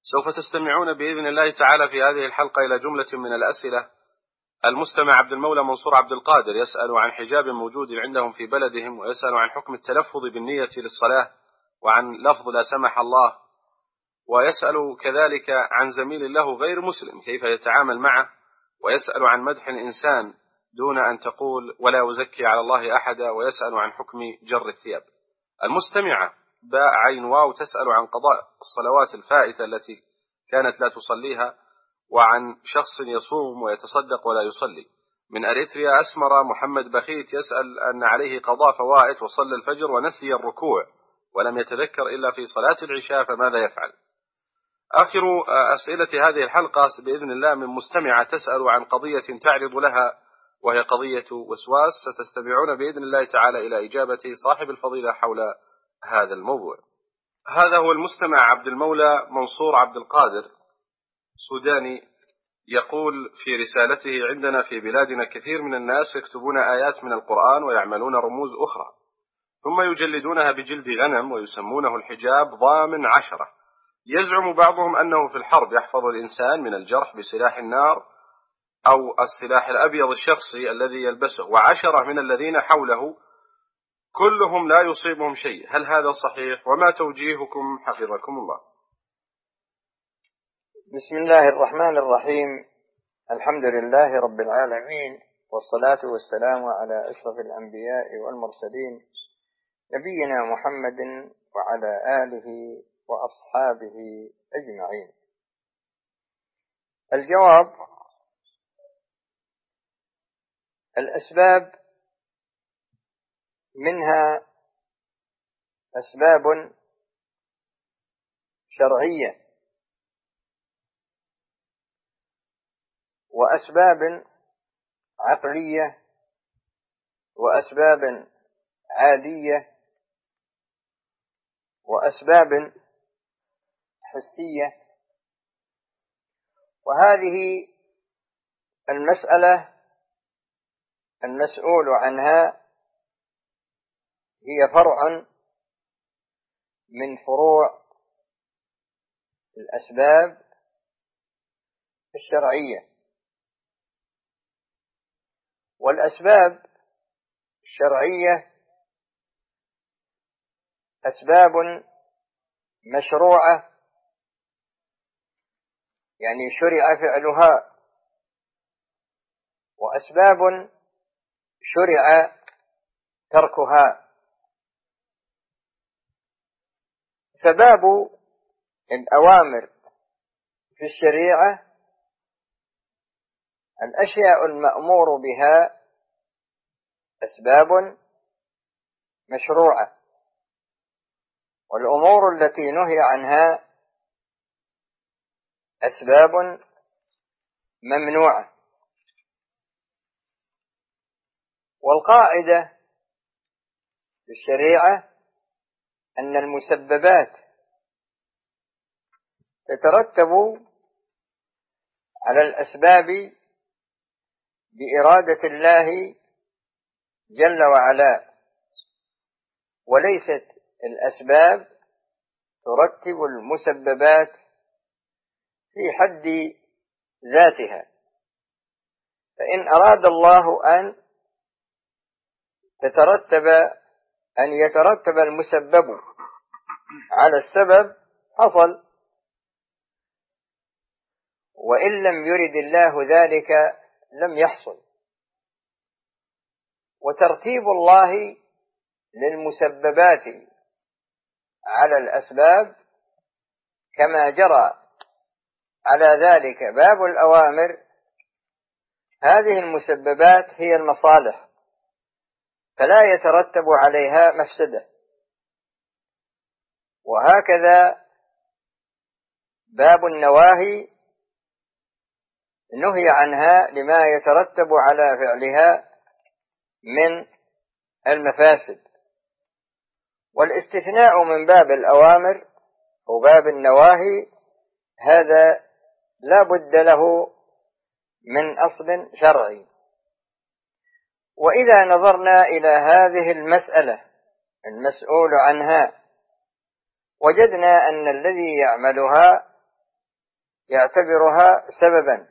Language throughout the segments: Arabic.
سوف تستمعون بإذن الله تعالى في هذه الحلقة إلى جملة من الأسئلة. المستمع عبد المولى منصور عبد القادر يسأل عن حجاب موجود عندهم في بلدهم، ويسأل عن حكم التلفظ بالنية للصلاة، وعن لفظ لا سمح الله، ويسأل كذلك عن زميل له غير مسلم كيف يتعامل معه، ويسأل عن مدح الإنسان دون أن تقول ولا أزكي على الله أحدا، ويسأل عن حكم جر الثياب. المستمعة باء عين واو تسأل عن قضاء الصلوات الفائتة التي كانت لا تصليها، وعن شخص يصوم ويتصدق ولا يصلي. من أريتريا أسمر محمد بخيت يسأل أن عليه قضاء فوائت وصلى الفجر ونسي الركوع ولم يتذكر إلا في صلاة العشاء، فماذا يفعل؟ آخر أسئلة هذه الحلقة بإذن الله من مستمعة تسأل عن قضية تعرض لها، وهي قضية وسواس. ستستمعون بإذن الله تعالى إلى إجابة صاحب الفضيلة حول هذا الموضوع. هذا هو المستمع عبد المولى منصور عبد القادر سوداني، يقول في رسالته: عندنا في بلادنا كثير من الناس يكتبون آيات من القرآن ويعملون رموز أخرى، ثم يجلدونها بجلد غنم ويسمونه الحجاب ضامن 10. يزعم بعضهم أنه في الحرب يحفظ الإنسان من الجرح بسلاح النار أو السلاح الأبيض الشخصي الذي يلبسه، و10 من الذين حوله كلهم لا يصيبهم شيء. هل هذا صحيح؟ وما توجيهكم حفظكم الله؟ بسم الله الرحمن الرحيم. الحمد لله رب العالمين، والصلاة والسلام على أشرف الأنبياء والمرسلين، نبينا محمد وعلى آله وأصحابه أجمعين. الجواب: الأسباب منها أسباب شرعية، وأسباب عقلية، وأسباب عادية، وأسباب حسية. وهذه المسألة المسؤول عنها هي فرع من فروع الأسباب الشرعية. والأسباب الشرعية أسباب مشروعة، يعني شرع فعلها، وأسباب شرع تركها. فباب الأوامر في الشريعة الأشياء المأمور بها أسباب مشروعة، والأمور التي نهي عنها أسباب ممنوعة. والقاعدة في الشريعة أن المسببات تترتب على الأسباب بإرادة الله جل وعلا، وليست الأسباب ترتب المسببات في حد ذاتها. فإن أراد الله أن يترتب المسبب على السبب حصل، وإن لم يرد الله ذلك لم يحصل. وترتيب الله للمسببات على الأسباب كما جرى على ذلك باب الأوامر. هذه المسببات هي المصالح، فلا يترتب عليها مفسدة. وهكذا باب النواهي نهي عنها لما يترتب على فعلها من المفاسد. والاستثناء من باب الأوامر وباب النواهي هذا لا بد له من أصل شرعي. وإذا نظرنا إلى هذه المسألة المسؤول عنها وجدنا أن الذي يعملها يعتبرها سببا،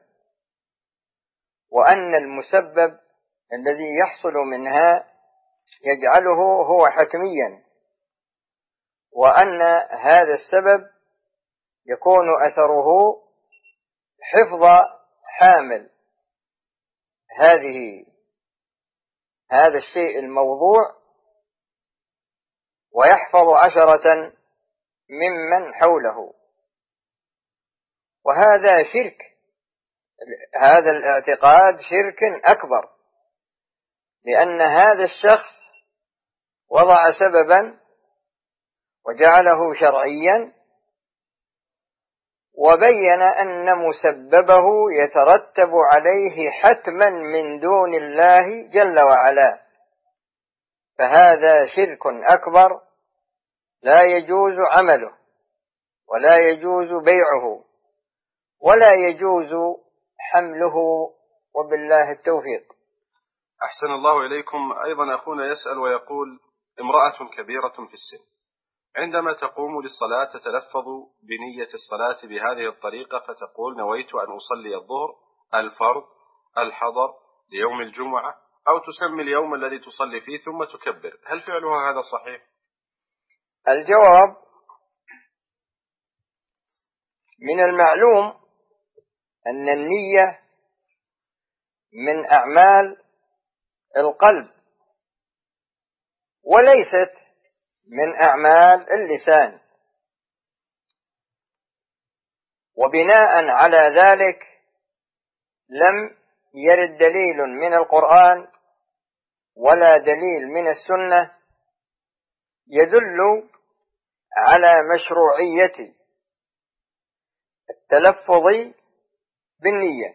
وأن المسبب الذي يحصل منها يجعله هو حتميا، وأن هذا السبب يكون أثره حفظ حامل هذا الشيء الموضوع، ويحفظ 10 ممن حوله. وهذا شرك، هذا الاعتقاد شرك أكبر، لأن هذا الشخص وضع سببا وجعله شرعيا، وبين أن مسببه يترتب عليه حتما من دون الله جل وعلا، فهذا شرك أكبر لا يجوز عمله، ولا يجوز بيعه، ولا يجوز حمله، وبالله التوفيق. أحسن الله إليكم. أيضا أخونا يسأل ويقول: امرأة كبيرة في السن عندما تقوم للصلاة تتلفظ بنية الصلاة بهذه الطريقة، فتقول: نويت أن أصلي الظهر، الفرض، الحضر ليوم الجمعة، أو تسمي اليوم الذي تصلي فيه ثم تكبر، هل فعلها هذا صحيح؟ الجواب: من المعلوم أن النية من أعمال القلب، وليست من أعمال اللسان، وبناء على ذلك لم يرد دليل من القرآن ولا دليل من السنة يدل على مشروعية التلفظ بالنية،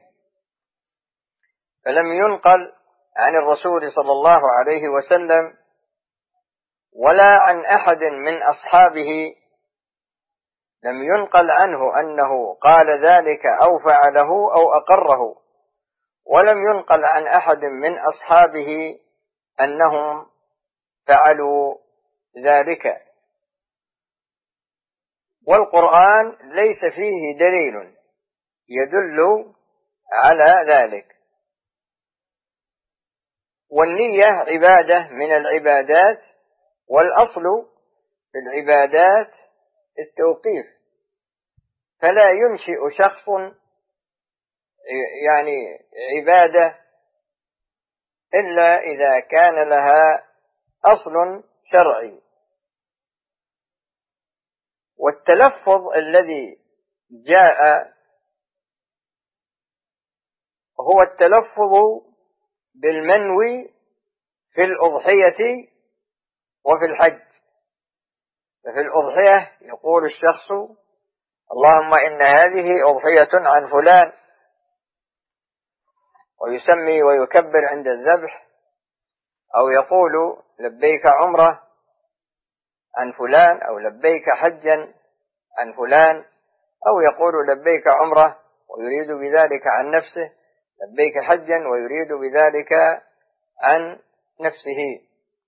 فلم ينقل عن الرسول صلى الله عليه وسلم ولا عن أحد من أصحابه، لم ينقل عنه أنه قال ذلك أو فعله أو أقره، ولم ينقل عن أحد من أصحابه أنهم فعلوا ذلك. والقرآن ليس فيه دليل يدل على ذلك. والنية عبادة من العبادات، والأصل في العبادات التوقيف، فلا ينشئ شخص عبادة إلا إذا كان لها أصل شرعي. والتلفظ الذي جاء هو التلفظ بالمنوي في الأضحية وفي الحج. ففي الأضحية يقول الشخص: اللهم إن هذه أضحية عن فلان، ويسمي ويكبر عند الذبح، أو يقول لبيك عمرة عن فلان، أو لبيك حجا عن فلان، أو يقول لبيك عمرة ويريد بذلك عن نفسه، لبيك حجا ويريد بذلك عن نفسه.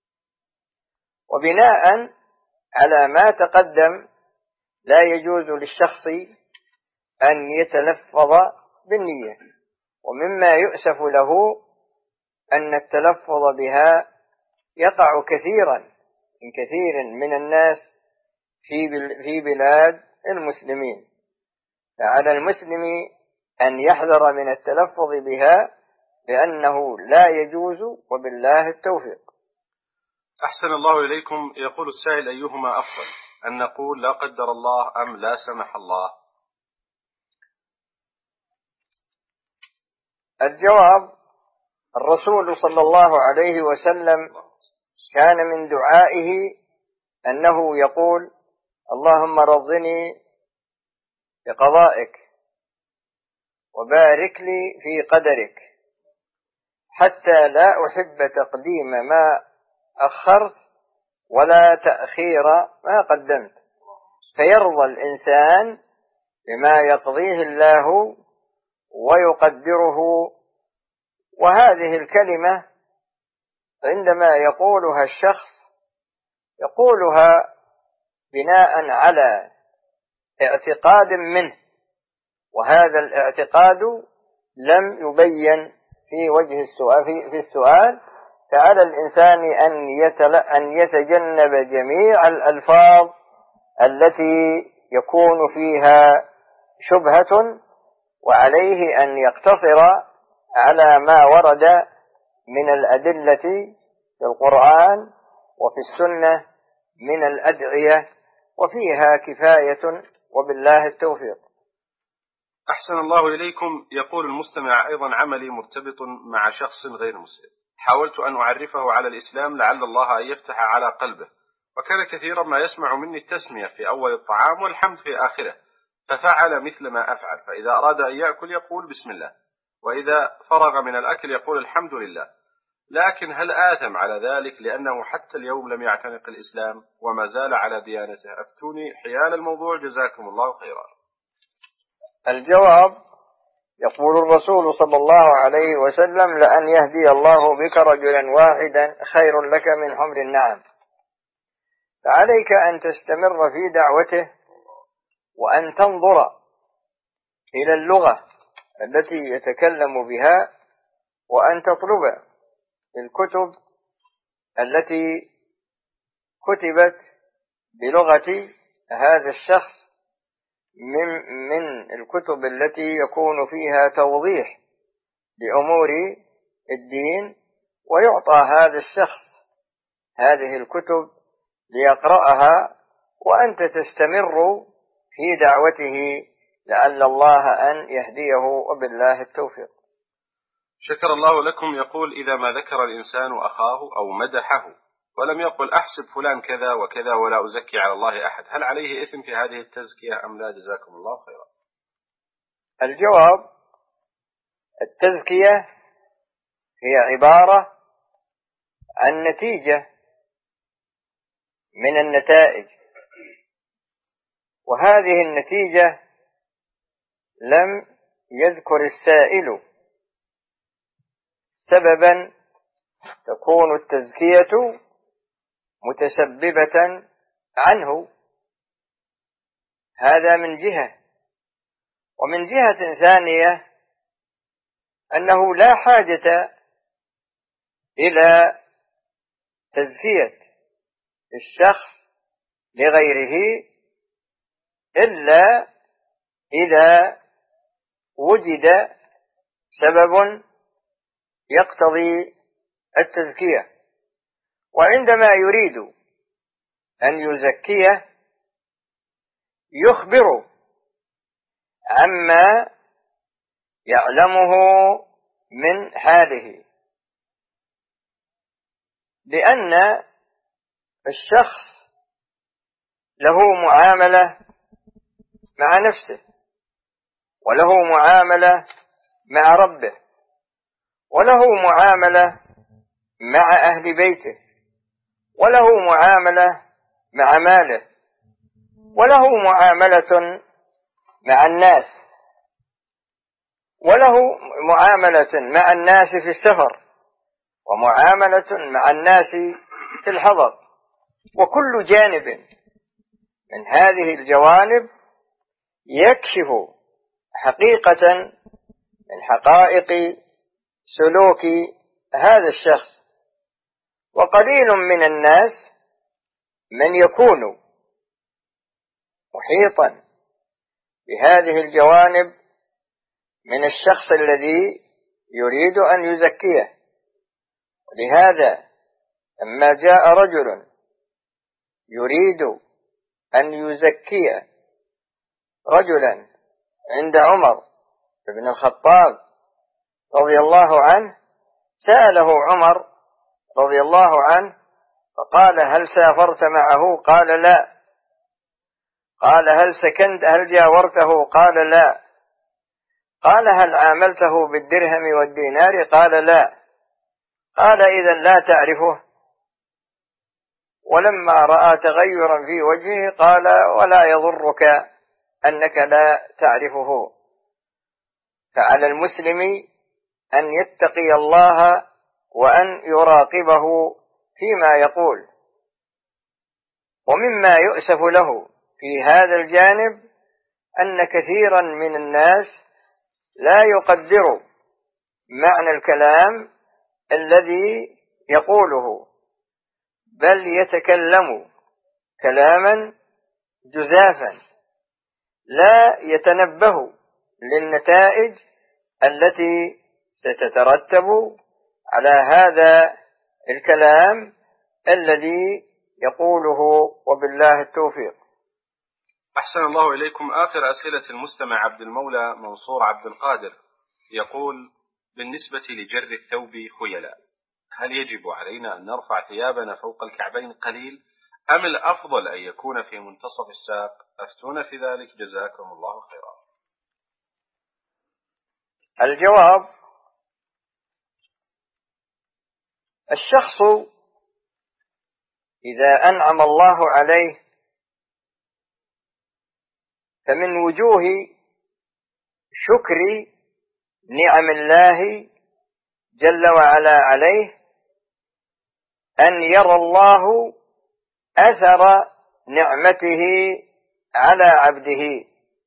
وبناء على ما تقدم لا يجوز للشخص أن يتلفظ بالنية. ومما يؤسف له أن التلفظ بها يقع كثيرا من كثير من الناس في بلاد المسلمين، فعلى المسلم أن يحذر من التلفظ بها، لأنه لا يجوز، وبالله التوفيق. أحسن الله إليكم. يقول السائل: أيهما أفضل، أن نقول لا قدر الله أم لا سمح الله؟ الجواب: الرسول صلى الله عليه وسلم كان من دعائه أنه يقول: اللهم رضني بقضائك وبارك لي في قدرك، حتى لا أحب تقديم ما أخرت ولا تأخير ما قدمت، فيرضى الإنسان بما يقضيه الله ويقدره. وهذه الكلمة عندما يقولها الشخص يقولها بناء على اعتقاد منه وهذا الاعتقاد لم يبين في وجه السؤال في السؤال، فعلى الإنسان أن يتجنب جميع الألفاظ التي يكون فيها شبهة، وعليه أن يقتصر على ما ورد من الأدلة في القرآن وفي السنة من الأدعية، وفيها كفاية وبالله التوفيق. أحسن الله إليكم. يقول المستمع أيضا: عملي مرتبط مع شخص غير مسلم، حاولت أن أعرفه على الإسلام لعل الله أن يفتح على قلبه، وكان كثيرا ما يسمع مني التسمية في أول الطعام والحمد في آخره، ففعل مثل ما أفعل، فإذا أراد أن يأكل يقول بسم الله، وإذا فرغ من الأكل يقول الحمد لله. لكن هل آثم على ذلك لأنه حتى اليوم لم يعتنق الإسلام وما زال على ديانته؟ أفتوني حيال الموضوع جزاكم الله خيرا. الجواب: يقول الرسول صلى الله عليه وسلم: لأن يهدي الله بك رجلا واحدا خير لك من حمر النعم. فعليك أن تستمر في دعوته، وأن تنظر إلى اللغة التي يتكلم بها، وأن تطلب الكتب التي كتبت بلغة هذا الشخص من الكتب التي يكون فيها توضيح لأمور الدين، ويعطى هذا الشخص هذه الكتب ليقرأها، وأنت تستمر في دعوته لعل الله أن يهديه وبالله التوفيق. شكر الله لكم. يقول: إذا ما ذكر الإنسان أخاه أو مدحه ولم يقل أحسب فلان كذا وكذا ولا أزكي على الله أحد، هل عليه إثم في هذه التزكية أم لا؟ جزاكم الله خيرا. الجواب: التزكية هي عبارة عن نتيجة من النتائج، وهذه النتيجة لم يذكر السائل سببا تكون التزكية متسببة عنه، هذا من جهة. ومن جهة ثانية أنه لا حاجة إلى تزكية الشخص لغيره إلا إذا وجد سبب يقتضي التزكية. وعندما يريد أن يزكيه يخبر عما يعلمه من حاله، لأن الشخص له معاملة مع نفسه، وله معاملة مع ربه، وله معاملة مع أهل بيته، وله معاملة مع ماله، وله معاملة مع الناس، وله معاملة مع الناس في السفر، ومعاملة مع الناس في الحضر. وكل جانب من هذه الجوانب يكشف حقيقة من حقائق سلوك هذا الشخص. وقليل من الناس من يكون محيطا بهذه الجوانب من الشخص الذي يريد أن يزكيه. ولهذا لما جاء رجل يريد أن يزكي رجلا عند عمر بن الخطاب رضي الله عنه، سأله عمر رضي الله عنه فقال: هل سافرت معه؟ قال: لا. قال: هل سكنت؟ هل جاورته؟ قال: لا. قال: هل عاملته بالدرهم والدينار؟ قال: لا. قال: إذن لا تعرفه. ولما رأى تغيرا في وجهه قال: ولا يضرك أنك لا تعرفه. فعلى المسلم أن يتقي الله وأن يراقبه فيما يقول. ومما يؤسف له في هذا الجانب أن كثيرا من الناس لا يقدر معنى الكلام الذي يقوله، بل يتكلم كلاما جزافا لا يتنبه للنتائج التي ستترتب على هذا الكلام الذي يقوله، وبالله التوفيق. أحسن الله إليكم. آخر أسئلة المستمع عبد المولى منصور عبد القادر يقول: بالنسبة لجر الثوب خيلاء، هل يجب علينا أن نرفع ثيابنا فوق الكعبين قليل، أم الأفضل أن يكون في منتصف الساق؟ أفتونا في ذلك جزاكم الله خيرا. الجواب: الشخص إذا أنعم الله عليه فمن وجوه شكر نعم الله جل وعلا عليه أن يرى الله أثر نعمته على عبده.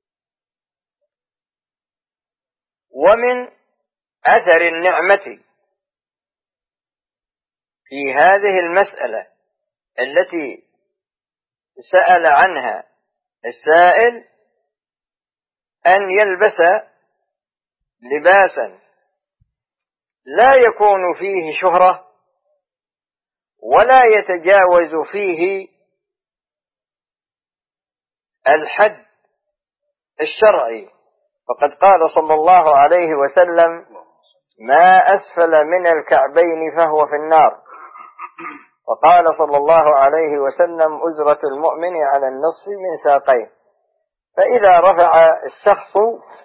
ومن أثر النعمة في هذه المسألة التي سأل عنها السائل أن يلبس لباسا لا يكون فيه شهرة ولا يتجاوز فيه الحد الشرعي، فقد قال صلى الله عليه وسلم: ما أسفل من الكعبين فهو في النار. وقال صلى الله عليه وسلم: أجرة المؤمن على النصف من ساقيه. فإذا رفع الشخص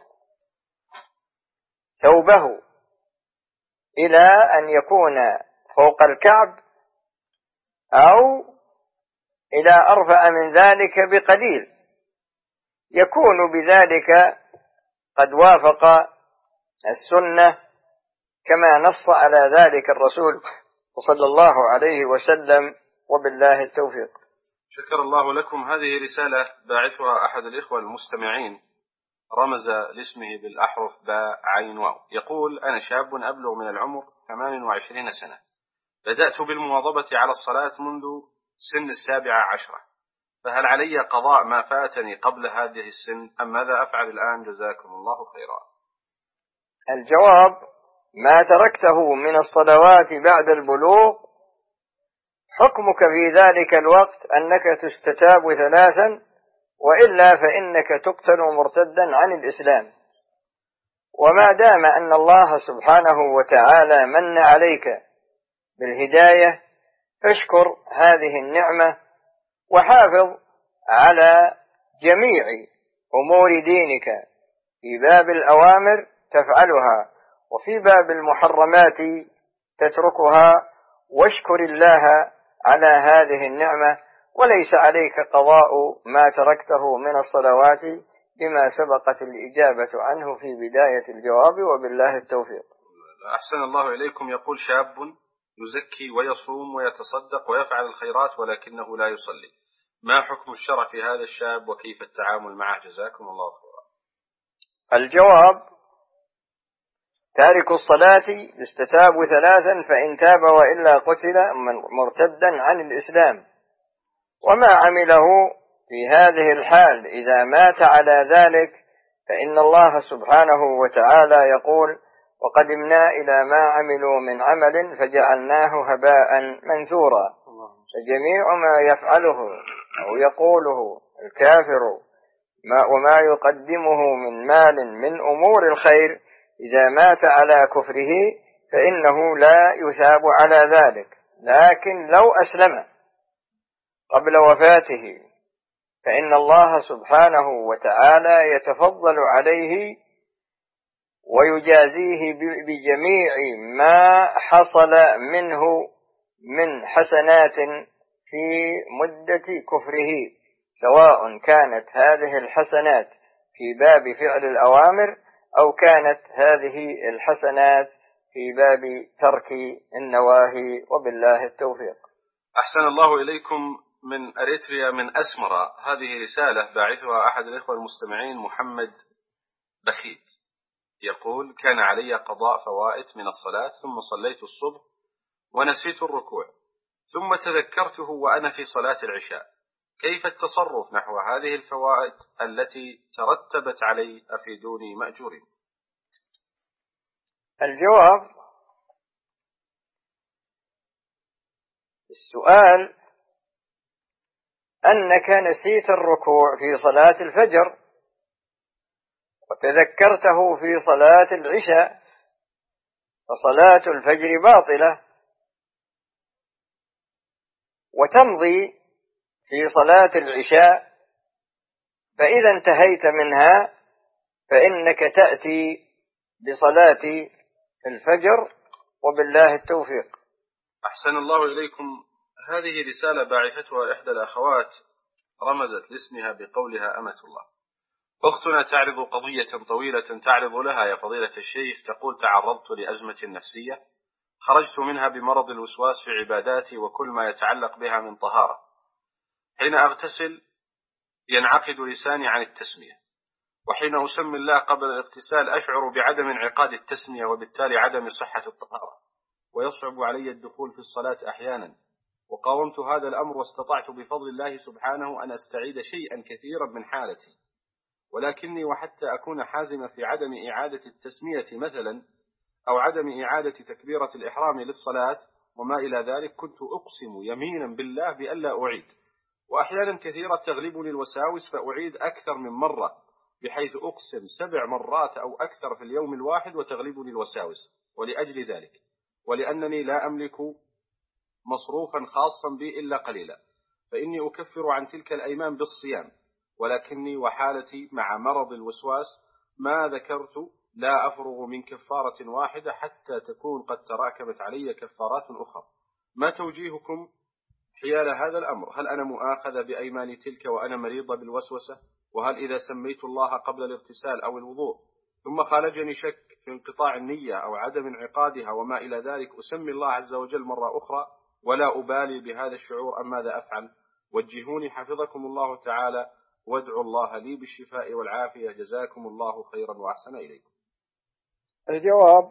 ثوبه إلى أن يكون فوق الكعب أو إلى أرفع من ذلك بقليل، يكون بذلك قد وافق السنة كما نص على ذلك الرسول صلى الله عليه وسلم، وبالله التوفيق. شكر الله لكم. هذه رسالة باعثها أحد الإخوة المستمعين، رمز لاسمه بالأحرف باء عين واو. يقول: أنا شاب أبلغ من العمر 28 سنة، بدأت بالمواظبة على الصلاة منذ سن 17، فهل علي قضاء ما فاتني قبل هذه السن، أم ماذا أفعل الآن؟ جزاكم الله خيرا. الجواب: ما تركته من الصلوات بعد البلوغ حكمك في ذلك الوقت أنك تستتاب 3، وإلا فإنك تقتل مرتدا عن الإسلام. وما دام أن الله سبحانه وتعالى من عليك بالهداية فاشكر هذه النعمة، وحافظ على جميع أمور دينك، في باب الأوامر تفعلها وفي باب المحرمات تتركها، واشكر الله على هذه النعمة، وليس عليك قضاء ما تركته من الصلوات بما سبقت الإجابة عنه في بداية الجواب، وبالله التوفيق. أحسن الله إليكم. يقول: شاب يزكي ويصوم ويتصدق ويفعل الخيرات ولكنه لا يصلي، ما حكم الشرع في هذا الشاب وكيف التعامل معه؟ جزاكم الله خيرا. الجواب: تارك الصلاة يستتاب 3، فإن تاب وإلا قتل مرتدا عن الإسلام. وما عمله في هذه الحال إذا مات على ذلك فإن الله سبحانه وتعالى يقول: وقدمنا إلى ما عملوا من عمل فجعلناه هباء منثورا. فجميع ما يفعله أو يقوله الكافر وما يقدمه من مال من أمور الخير إذا مات على كفره فإنه لا يثاب على ذلك، لكن لو أسلم قبل وفاته فإن الله سبحانه وتعالى يتفضل عليه ويجازيه بجميع ما حصل منه من حسنات في مدة كفره، سواء كانت هذه الحسنات في باب فعل الأوامر أو كانت هذه الحسنات في باب ترك النواهي، وبالله التوفيق. أحسن الله إليكم. من أريتريا من أسمرة، هذه رسالة باعثها أحد الإخوة المستمعين محمد بخيت، يقول: كان علي قضاء فوائت من الصلاة، ثم صليت الصبح ونسيت الركوع، ثم تذكرته وأنا في صلاة العشاء، كيف التصرف نحو هذه الفوائد التي ترتبت علي؟ أفيدوني مأجورين. الجواب: السؤال أنك نسيت الركوع في صلاة الفجر وتذكرته في صلاة العشاء، فصلاة الفجر باطلة، وتمضي في صلاة العشاء، فإذا انتهيت منها فإنك تأتي بصلاة الفجر، وبالله التوفيق. أحسن الله إليكم. هذه رسالة باعثتها إحدى الأخوات، رمزت لاسمها بقولها: أمة الله. أختنا تعرض قضية طويلة تعرض لها يا فضيلة الشيخ، تقول: تعرضت لأزمة نفسية، خرجت منها بمرض الوسواس في عباداتي وكل ما يتعلق بها من طهارة. حين أغتسل ينعقد لساني عن التسمية، وحين أسمي الله قبل الاغتسال أشعر بعدم انعقاد التسمية، وبالتالي عدم صحة الطهارة، ويصعب علي الدخول في الصلاة أحيانا. وقاومت هذا الأمر واستطعت بفضل الله سبحانه أن أستعيد شيئا كثيرا من حالتي، ولكني وحتى أكون حازمة في عدم إعادة التسمية مثلا، أو عدم إعادة تكبيرة الإحرام للصلاة وما إلى ذلك، كنت أقسم يمينا بالله بألا أعيد، وأحيانا كثيرة تغلبني الوساوس فأعيد أكثر من مرة، بحيث أقسم 7 مرات أو أكثر في اليوم الواحد وتغلبني الوساوس. ولأجل ذلك، ولأنني لا أملك مصروفا خاصا بي إلا قليلا، فإني أكفر عن تلك الأيمان بالصيام، ولكني وحالتي مع مرض الوسواس ما ذكرت لا أفرغ من كفارة واحدة حتى تكون قد تراكمت علي كفارات أخرى. ما توجيهكم حيال هذا الأمر؟ هل أنا مؤاخذة بأيماني تلك وأنا مريضة بالوسوسة؟ وهل إذا سميت الله قبل الاغتسال أو الوضوء ثم خالجني شك في انقطاع النية أو عدم انعقادها وما إلى ذلك، أسمي الله عز وجل مرة أخرى ولا أبالي بهذا الشعور، أم ماذا أفعل؟ وجهوني حفظكم الله تعالى، وادعوا الله لي بالشفاء والعافية، جزاكم الله خيرا وأحسن إليكم. الجواب: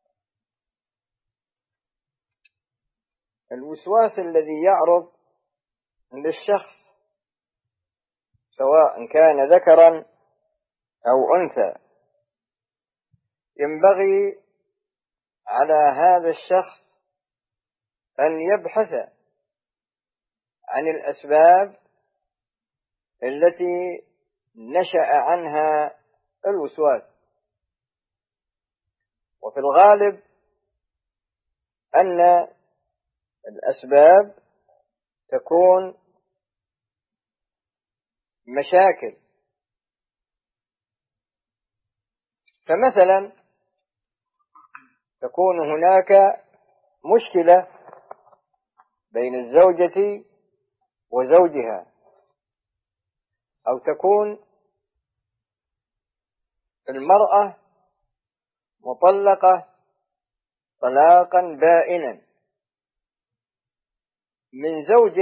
الوسواس الذي يعرض للشخص سواء كان ذكرا أو أنثى، ينبغي على هذا الشخص أن يبحث عن الأسباب التي نشأ عنها الوسواس، وفي الغالب أن الأسباب تكون مشاكل. فمثلا تكون هناك مشكلة بين الزوجة وزوجها، أو تكون المرأة مطلقة طلاقا بائنا من زوج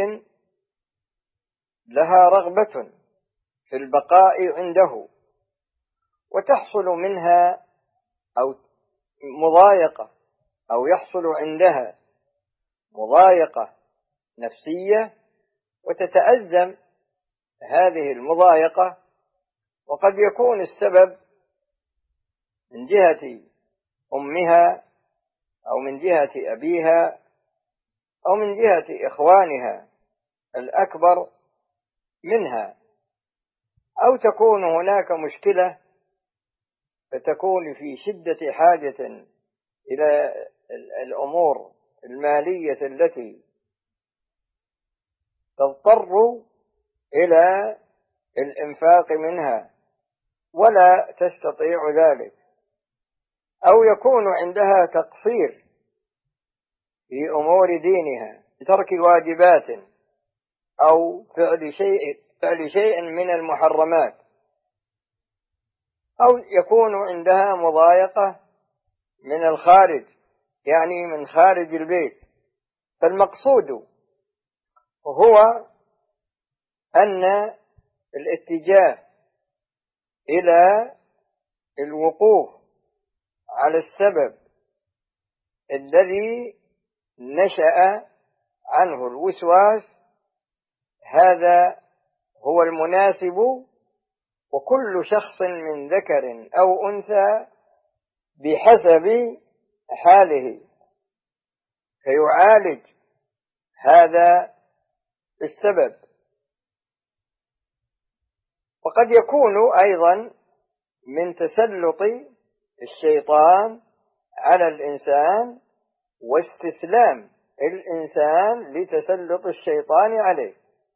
لها رغبة في البقاء عنده، وتحصل منها أو مضايقة، أو يحصل عندها مضايقة نفسية، وتتأزم هذه المضايقة، وقد يكون السبب من جهة أمها أو من جهة أبيها أو من جهة إخوانها الأكبر منها، أو تكون هناك مشكلة فتكون في شدة حاجة إلى الأمور المالية التي تضطر إلى الإنفاق منها ولا تستطيع ذلك، أو يكون عندها تقصير في أمور دينها بترك واجبات أو فعل شيء من المحرمات، أو يكون عندها مضايقة من الخارج، يعني من خارج البيت. فالمقصود هو أن الاتجاه إلى الوقوف على السبب الذي نشأ عنه الوسواس هذا هو المناسب، وكل شخص من ذكر أو أنثى بحسب حاله فيعالج هذا السبب. وقد يكون أيضا من تسلط الشيطان على الإنسان واستسلام الإنسان لتسلط الشيطان عليه.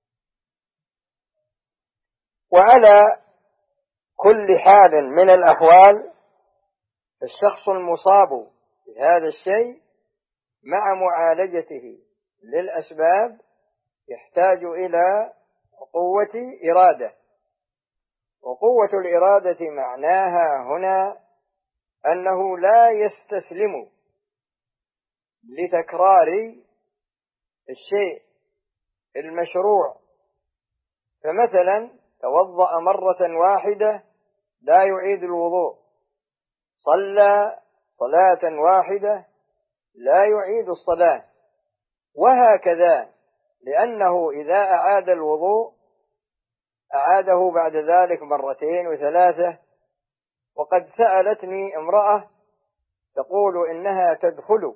وعلى كل حال من الأحوال الشخص المصاب بهذا الشيء مع معالجته للأسباب يحتاج إلى قوة إرادة، وقوة الإرادة معناها هنا أنه لا يستسلم لتكرار الشيء المشروع. فمثلا توضأ مرة واحدة لا يعيد الوضوء، صلى صلاة واحدة لا يعيد الصلاة، وهكذا، لأنه إذا أعاد الوضوء أعاده بعد ذلك مرتين وثلاثة. وقد سألتني امرأة تقول إنها تدخل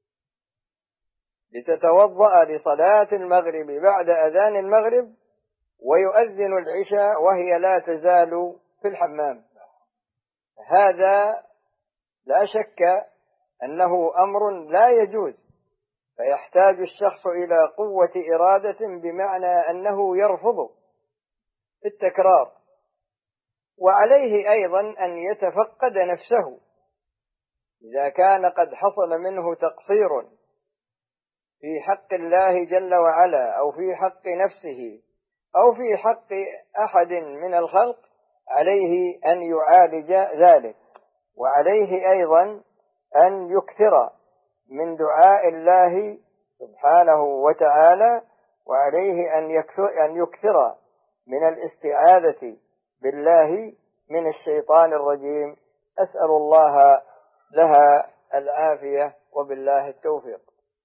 لتتوضأ لصلاة المغرب بعد أذان المغرب ويؤذن العشاء وهي لا تزال في الحمام. هذا لا شك أنه أمر لا يجوز، فيحتاج الشخص إلى قوة إرادة بمعنى أنه يرفض التكرار. وعليه أيضا أن يتفقد نفسه إذا كان قد حصل منه تقصير في حق الله جل وعلا أو في حق نفسه أو في حق أحد من الخلق، عليه أن يعالج ذلك. وعليه أيضا أن يكثر من دعاء الله سبحانه وتعالى، وعليه أن يكثر من الاستعاذة بالله من الشيطان الرجيم. أسأل الله لها العافية وبالله التوفيق.